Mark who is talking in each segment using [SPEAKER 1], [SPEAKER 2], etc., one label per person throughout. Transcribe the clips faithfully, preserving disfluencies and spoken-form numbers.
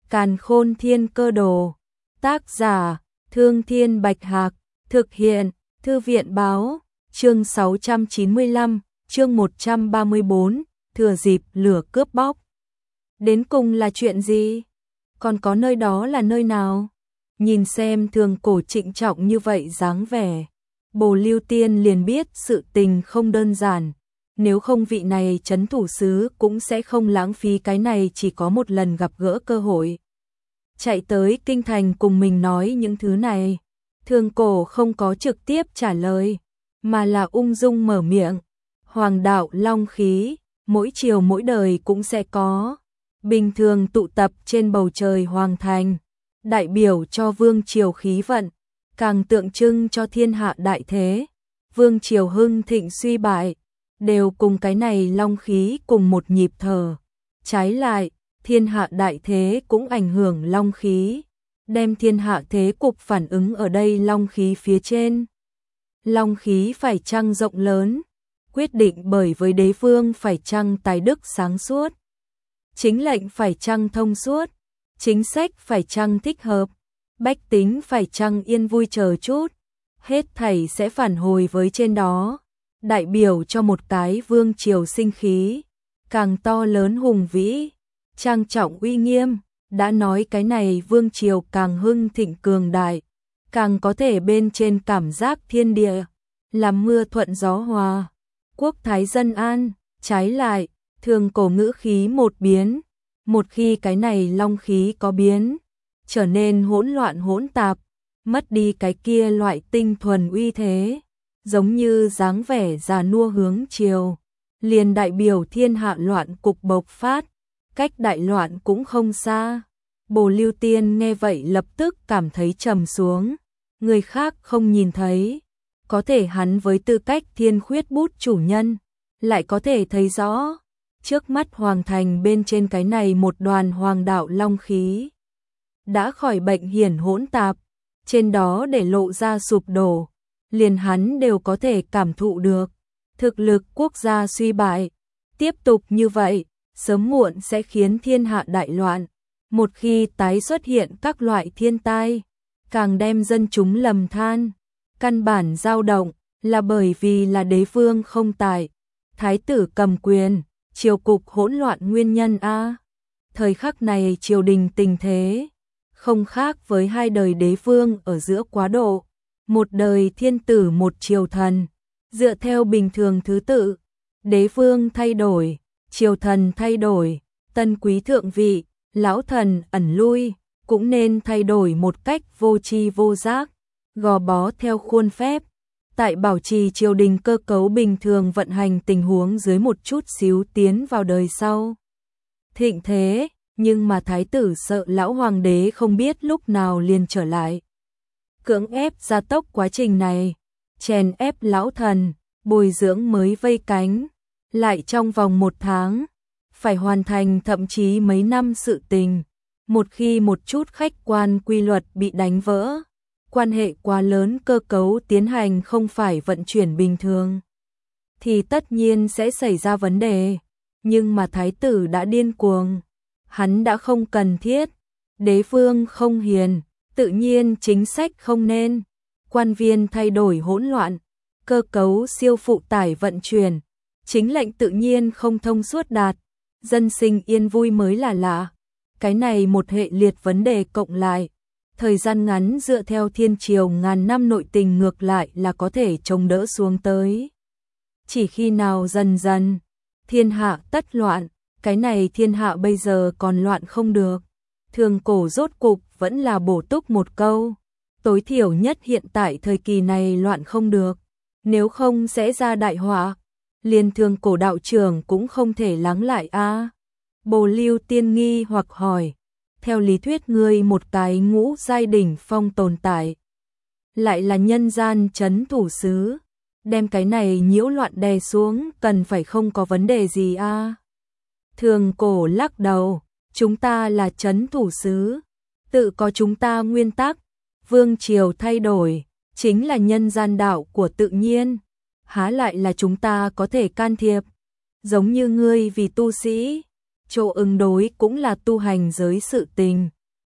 [SPEAKER 1] Càn Khôn Thiên Cơ Đồ. Tác giả: Thương Thiên Bạch Hạc. Thực hiện: Thư viện báo. Chương sáu trăm chín mươi lăm, chương một trăm ba mươi bốn, thừa dịp lửa cướp bóc. Đến cùng là chuyện gì? Còn có nơi đó là nơi nào? Nhìn xem Thường Cổ trịnh trọng như vậy dáng vẻ, Bồ Lưu Tiên liền biết sự tình không đơn giản. Nếu không vị này trấn thủ sứ cũng sẽ không lãng phí cái này chỉ có một lần gặp gỡ cơ hội. Chạy tới kinh thành cùng mình nói những thứ này. Thường Cổ không có trực tiếp trả lời, mà là ung dung mở miệng. Hoàng đạo long khí, mỗi chiều mỗi đời cũng sẽ có. Bình thường tụ tập trên bầu trời hoàng thành, đại biểu cho vương triều khí vận, càng tượng trưng cho thiên hạ đại thế. Vương triều hưng thịnh suy bại, đều cùng cái này long khí cùng một nhịp thở. Trái lại, thiên hạ đại thế cũng ảnh hưởng long khí, đem thiên hạ thế cục phản ứng ở đây long khí phía trên. Long khí phải chăng rộng lớn, quyết định bởi với đế vương phải chăng tài đức sáng suốt, chính lệnh phải chăng thông suốt, chính sách phải chăng thích hợp, bách tính phải chăng yên vui chờ chút, hết thảy sẽ phản hồi với trên đó, đại biểu cho một cái vương triều sinh khí, càng to lớn hùng vĩ, trang trọng uy nghiêm. Đã nói cái này vương triều càng hưng thịnh cường đại, càng có thể bên trên cảm giác thiên địa, làm mưa thuận gió hòa, quốc thái dân an. Trái lại, Thường Cổ ngữ khí một biến, một khi cái này long khí có biến, trở nên hỗn loạn hỗn tạp, mất đi cái kia loại tinh thuần uy thế, giống như dáng vẻ già nua hướng chiều, liền đại biểu thiên hạ loạn cục bộc phát, cách đại loạn cũng không xa. Bồ Lưu Tiên nghe vậy lập tức cảm thấy trầm xuống, người khác không nhìn thấy, có thể hắn với tư cách thiên khuyết bút chủ nhân, lại có thể thấy rõ, trước mắt hoàng thành bên trên cái này một đoàn hoàng đạo long khí, đã khỏi bệnh hiển hỗn tạp, trên đó để lộ ra sụp đổ, liền hắn đều có thể cảm thụ được, thực lực quốc gia suy bại, tiếp tục như vậy, sớm muộn sẽ khiến thiên hạ đại loạn. Một khi tái xuất hiện các loại thiên tai, càng đem dân chúng lầm than. Căn bản dao động là bởi vì là đế vương không tại, thái tử cầm quyền, triều cục hỗn loạn nguyên nhân a. Thời khắc này triều đình tình thế không khác với hai đời đế vương ở giữa quá độ, một đời thiên tử một triều thần, dựa theo bình thường thứ tự, đế vương thay đổi, triều thần thay đổi, tân quý thượng vị, lão thần ẩn lui, cũng nên thay đổi một cách vô tri vô giác, gò bó theo khuôn phép, tại bảo trì triều đình cơ cấu bình thường vận hành tình huống dưới một chút xíu tiến vào đời sau. Thịnh thế, nhưng mà thái tử sợ lão hoàng đế không biết lúc nào liền trở lại. Cưỡng ép gia tốc quá trình này, chèn ép lão thần, bồi dưỡng mới vây cánh, lại trong vòng một tháng, phải hoàn thành thậm chí mấy năm sự tình. Một khi một chút khách quan quy luật bị đánh vỡ, quan hệ quá lớn cơ cấu tiến hành không phải vận chuyển bình thường, thì tất nhiên sẽ xảy ra vấn đề. Nhưng mà thái tử đã điên cuồng, hắn đã không cần thiết, đế vương không hiền, tự nhiên chính sách không nên, quan viên thay đổi hỗn loạn, cơ cấu siêu phụ tải vận chuyển, chính lệnh tự nhiên không thông suốt đạt, dân sinh yên vui mới là lạ. Cái này một hệ liệt vấn đề cộng lại, thời gian ngắn dựa theo thiên triều ngàn năm nội tình ngược lại là có thể chống đỡ xuống tới. Chỉ khi nào dần dần, thiên hạ tất loạn, cái này thiên hạ bây giờ còn loạn không được. Thường Cổ rốt cục vẫn là bổ túc một câu, tối thiểu nhất hiện tại thời kỳ này loạn không được, nếu không sẽ ra đại họa. Liên Thường Cổ đạo trưởng cũng không thể lắng lại a. À. Bồ Lưu Tiên nghi hoặc hỏi, theo lý thuyết ngươi một cái ngũ giai đỉnh phong tồn tại, lại là nhân gian trấn thủ sứ, đem cái này nhiễu loạn đè xuống cần phải không có vấn đề gì a. À. Thường Cổ lắc đầu, chúng ta là trấn thủ sứ, tự có chúng ta nguyên tắc, vương triều thay đổi, chính là nhân gian đạo của tự nhiên, há lại là chúng ta có thể can thiệp. Giống như ngươi vì tu sĩ, chỗ ứng đối cũng là tu hành giới sự tình,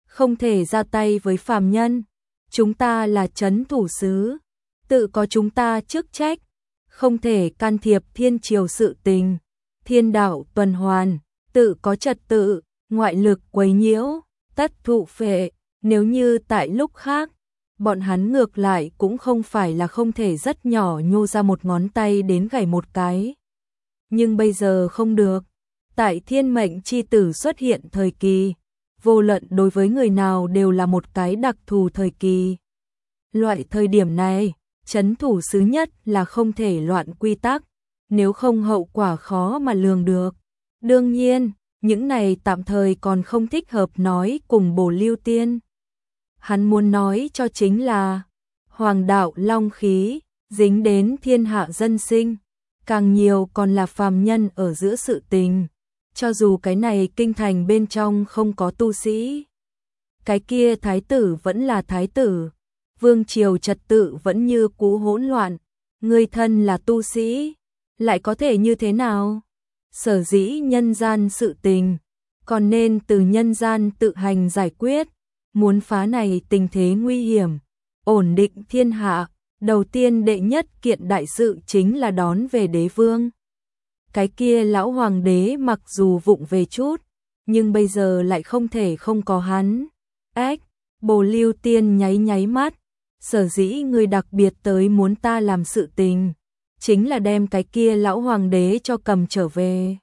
[SPEAKER 1] không thể ra tay với phàm nhân. Chúng ta là trấn thủ sứ, tự có chúng ta chức trách, không thể can thiệp thiên triều sự tình. Thiên đạo tuần hoàn, tự có trật tự, ngoại lực quấy nhiễu, tất thụ phệ. Nếu như tại lúc khác, bọn hắn ngược lại cũng không phải là không thể rất nhỏ nhô ra một ngón tay đến gảy một cái. Nhưng bây giờ không được. Tại thiên mệnh chi tử xuất hiện thời kỳ, vô luận đối với người nào đều là một cái đặc thù thời kỳ. Loại thời điểm này, trấn thủ sứ nhất là không thể loạn quy tắc, nếu không hậu quả khó mà lường được. Đương nhiên, những này tạm thời còn không thích hợp nói cùng Bồ Lưu Tiên. Hắn muốn nói cho chính là, hoàng đạo long khí, dính đến thiên hạ dân sinh, càng nhiều còn là phàm nhân ở giữa sự tình. Cho dù cái này kinh thành bên trong không có tu sĩ, cái kia thái tử vẫn là thái tử, vương triều trật tự vẫn như cũ hỗn loạn, người thân là tu sĩ, lại có thể như thế nào? Sở dĩ nhân gian sự tình, còn nên từ nhân gian tự hành giải quyết, muốn phá này tình thế nguy hiểm, ổn định thiên hạ, đầu tiên đệ nhất kiện đại sự chính là đón về đế vương. Cái kia lão hoàng đế mặc dù vụng về chút, nhưng bây giờ lại không thể không có hắn. Ếch, Bồ Lưu Tiên nháy nháy mắt, sở dĩ người đặc biệt tới muốn ta làm sự tình, chính là đem cái kia lão hoàng đế cho cầm trở về.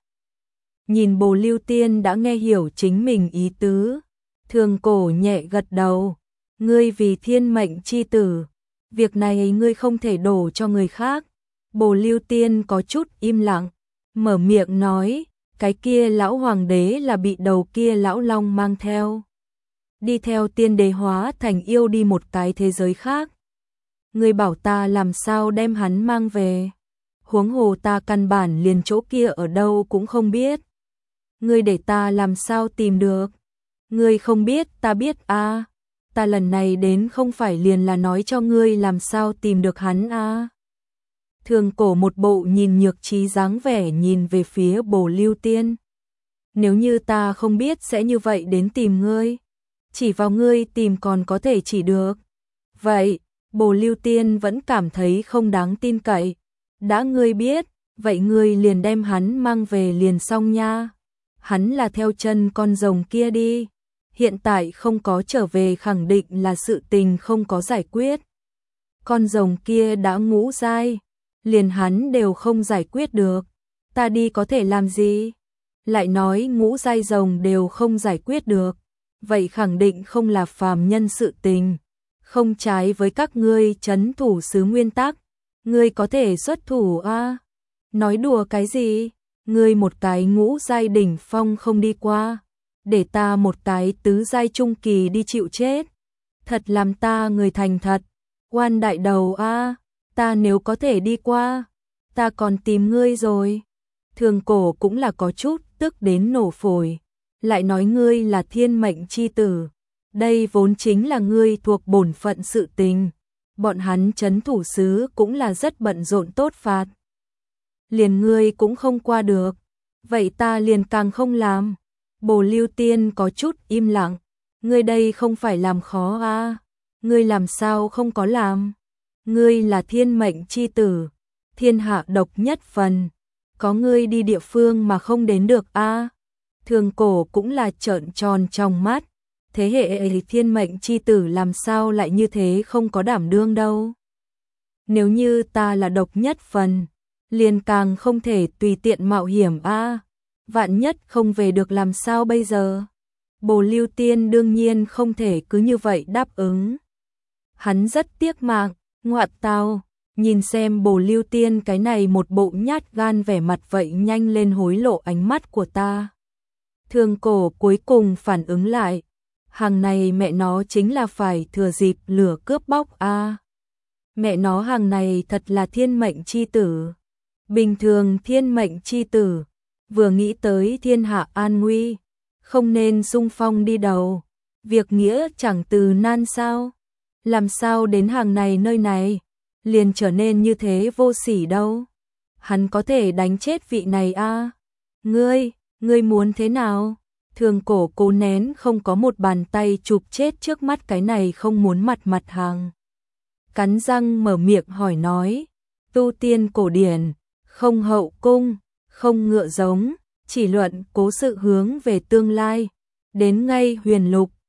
[SPEAKER 1] Nhìn Bồ Lưu Tiên đã nghe hiểu chính mình ý tứ, Thường Cổ nhẹ gật đầu, ngươi vì thiên mệnh chi tử, việc này ngươi không thể đổ cho người khác. Bồ Lưu Tiên có chút im lặng, mở miệng nói, cái kia lão hoàng đế là bị đầu kia lão long mang theo. Đi theo tiên đế hóa thành yêu đi một cái thế giới khác. Ngươi bảo ta làm sao đem hắn mang về. Huống hồ ta căn bản liền chỗ kia ở đâu cũng không biết. Ngươi để ta làm sao tìm được. Ngươi không biết ta biết à. Ta lần này đến không phải liền là nói cho ngươi làm sao tìm được hắn à. Thường Cổ một bộ nhìn nhược trí dáng vẻ nhìn về phía Bồ Lưu Tiên. Nếu như ta không biết sẽ như vậy đến tìm ngươi, chỉ vào ngươi tìm còn có thể chỉ được. Vậy, Bồ Lưu Tiên vẫn cảm thấy không đáng tin cậy. Đã ngươi biết, vậy ngươi liền đem hắn mang về liền xong nha. Hắn là theo chân con rồng kia đi. Hiện tại không có trở về khẳng định là sự tình không có giải quyết. Con rồng kia đã ngũ giai, liền hắn đều không giải quyết được. Ta đi có thể làm gì? Lại nói ngũ giai rồng đều không giải quyết được. Vậy khẳng định không là phàm nhân sự tình. Không trái với các ngươi trấn thủ sứ nguyên tắc. Ngươi có thể xuất thủ à? Nói đùa cái gì? Ngươi một cái ngũ giai đỉnh phong không đi qua, để ta một cái tứ giai trung kỳ đi chịu chết. Thật làm ta người thành thật. Quan đại đầu a, ta nếu có thể đi qua, ta còn tìm ngươi rồi. Thường Cổ cũng là có chút tức đến nổ phổi. Lại nói ngươi là thiên mệnh chi tử. Đây vốn chính là ngươi thuộc bổn phận sự tình. Bọn hắn trấn thủ sứ cũng là rất bận rộn tốt phạt. Liền ngươi cũng không qua được. Vậy ta liền càng không làm. Bồ Lưu Tiên có chút im lặng. Ngươi đây không phải làm khó à? Ngươi làm sao không có làm? Ngươi là thiên mệnh chi tử, thiên hạ độc nhất phần. Có ngươi đi địa phương mà không đến được à? Thường Cổ cũng là trợn tròn trong mắt. Thế hệ thiên mệnh chi tử làm sao lại như thế không có đảm đương đâu. Nếu như ta là độc nhất phần, liền càng không thể tùy tiện mạo hiểm a. Vạn nhất không về được làm sao bây giờ? Bồ Lưu Tiên đương nhiên không thể cứ như vậy đáp ứng. Hắn rất tiếc mạng, ngoại tao, nhìn xem Bồ Lưu Tiên cái này một bộ nhát gan vẻ mặt vậy nhanh lên hối lộ ánh mắt của ta. Thường Cổ cuối cùng phản ứng lại. Hàng này mẹ nó chính là phải thừa dịp lửa cướp bóc a. Mẹ nó hàng này thật là thiên mệnh chi tử. Bình thường thiên mệnh chi tử, vừa nghĩ tới thiên hạ an nguy, không nên xung phong đi đầu. Việc nghĩa chẳng từ nan sao. Làm sao đến hàng này nơi này, liền trở nên như thế vô sỉ đâu. Hắn có thể đánh chết vị này a. Ngươi, ngươi muốn thế nào? Thường cổ cố nén không có một bàn tay chụp chết trước mắt cái này không muốn mặt mặt hàng. Cắn răng mở miệng hỏi nói, tu tiên cổ điển, không hậu cung, không ngựa giống, chỉ luận cố sự hướng về tương lai. Đến ngay huyền lục,